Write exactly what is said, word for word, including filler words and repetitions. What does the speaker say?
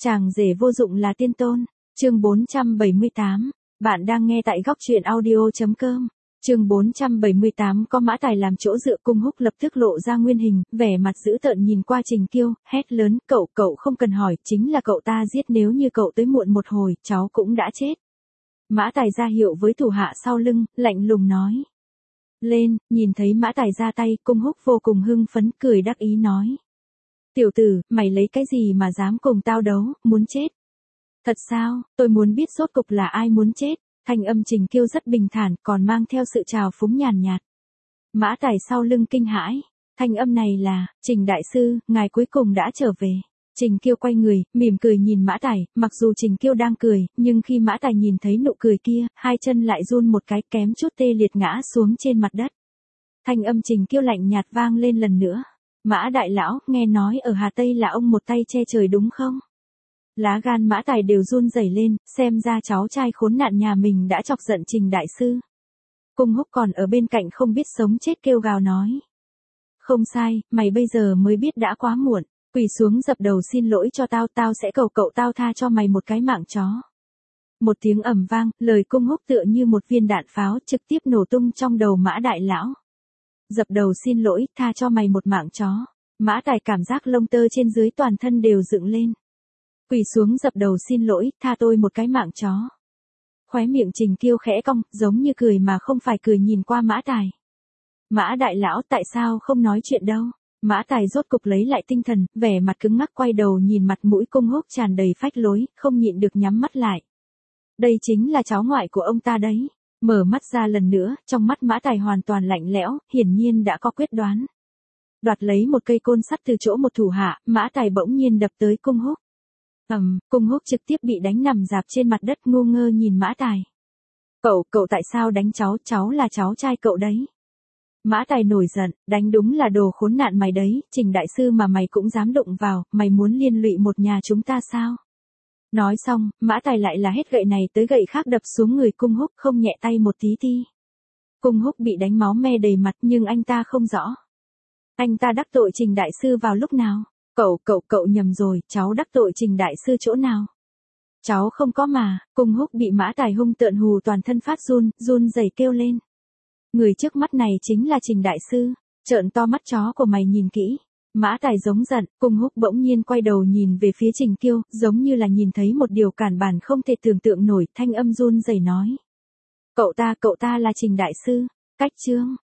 Chàng rể vô dụng là tiên tôn. Chương bốn trăm bảy mươi tám. Bạn đang nghe tại góc truyện audio chấm com. Chương bốn trăm bảy mươi tám có Mã Tài làm chỗ dựa, Cung Húc lập tức lộ ra nguyên hình, vẻ mặt dữ tợn nhìn qua Trình Kiêu, hét lớn, cậu, cậu không cần hỏi, chính là cậu ta giết, nếu như cậu tới muộn một hồi, cháu cũng đã chết. Mã Tài ra hiệu với thủ hạ sau lưng, lạnh lùng nói. Lên, nhìn thấy Mã Tài ra tay, Cung Húc vô cùng hưng phấn, cười đắc ý nói. Tiểu tử, mày lấy cái gì mà dám cùng tao đấu, muốn chết? Thật sao, tôi muốn biết rốt cục là ai muốn chết. Thanh âm Trình Kiêu rất bình thản, còn mang theo sự trào phúng nhàn nhạt. Mã Tài sau lưng kinh hãi. Thanh âm này là, Trình đại sư, ngài cuối cùng đã trở về. Trình Kiêu quay người, mỉm cười nhìn Mã Tài, mặc dù Trình Kiêu đang cười, nhưng khi Mã Tài nhìn thấy nụ cười kia, hai chân lại run một cái, kém chút tê liệt ngã xuống trên mặt đất. Thanh âm Trình Kiêu lạnh nhạt vang lên lần nữa. Mã đại lão, nghe nói ở Hà Tây là ông một tay che trời đúng không? Lá gan Mã Tài đều run rẩy lên, xem ra cháu trai khốn nạn nhà mình đã chọc giận Trình đại sư. Cung Húc còn ở bên cạnh không biết sống chết kêu gào nói. Không sai, mày bây giờ mới biết đã quá muộn, quỳ xuống dập đầu xin lỗi cho tao, tao sẽ cầu cậu tao tha cho mày một cái mạng chó. Một tiếng ầm vang, lời Cung Húc tựa như một viên đạn pháo trực tiếp nổ tung trong đầu Mã đại lão. Dập đầu xin lỗi, tha cho mày một mạng chó. Mã Tài cảm giác lông tơ trên dưới toàn thân đều dựng lên. Quỳ xuống dập đầu xin lỗi, tha tôi một cái mạng chó. Khóe miệng Trình Kiêu khẽ cong, giống như cười mà không phải cười nhìn qua Mã Tài. Mã đại lão, tại sao không nói chuyện đâu? Mã Tài rốt cục lấy lại tinh thần, vẻ mặt cứng ngắc quay đầu nhìn mặt mũi Cung Húc tràn đầy phách lối, không nhịn được nhắm mắt lại. Đây chính là cháu ngoại của ông ta đấy. Mở mắt ra lần nữa, trong mắt Mã Tài hoàn toàn lạnh lẽo, hiển nhiên đã có quyết đoán. Đoạt lấy một cây côn sắt từ chỗ một thủ hạ, Mã Tài bỗng nhiên đập tới Cung Húc. Ầm, um, Cung Húc trực tiếp bị đánh nằm rạp trên mặt đất ngu ngơ nhìn Mã Tài. Cậu, cậu tại sao đánh cháu, cháu là cháu trai cậu đấy. Mã Tài nổi giận, đánh đúng là đồ khốn nạn mày đấy, Trình đại sư mà mày cũng dám đụng vào, mày muốn liên lụy một nhà chúng ta sao? Nói xong, Mã Tài lại là hết gậy này tới gậy khác đập xuống người Cung Húc, không nhẹ tay một tí ti. Cung Húc bị đánh máu me đầy mặt nhưng anh ta không rõ. Anh ta đắc tội Trình đại sư vào lúc nào? Cậu, cậu, cậu nhầm rồi, cháu đắc tội Trình đại sư chỗ nào? Cháu không có mà. Cung Húc bị Mã Tài hung tợn hù toàn thân phát run, run rẩy kêu lên. Người trước mắt này chính là Trình đại sư, trợn to mắt chó của mày nhìn kỹ. Mã Tài giống giận, Cung Húc bỗng nhiên quay đầu nhìn về phía Trình Kiêu, giống như là nhìn thấy một điều cản bản không thể tưởng tượng nổi, thanh âm run rẩy nói. Cậu ta, cậu ta là Trình đại sư. Cách chương.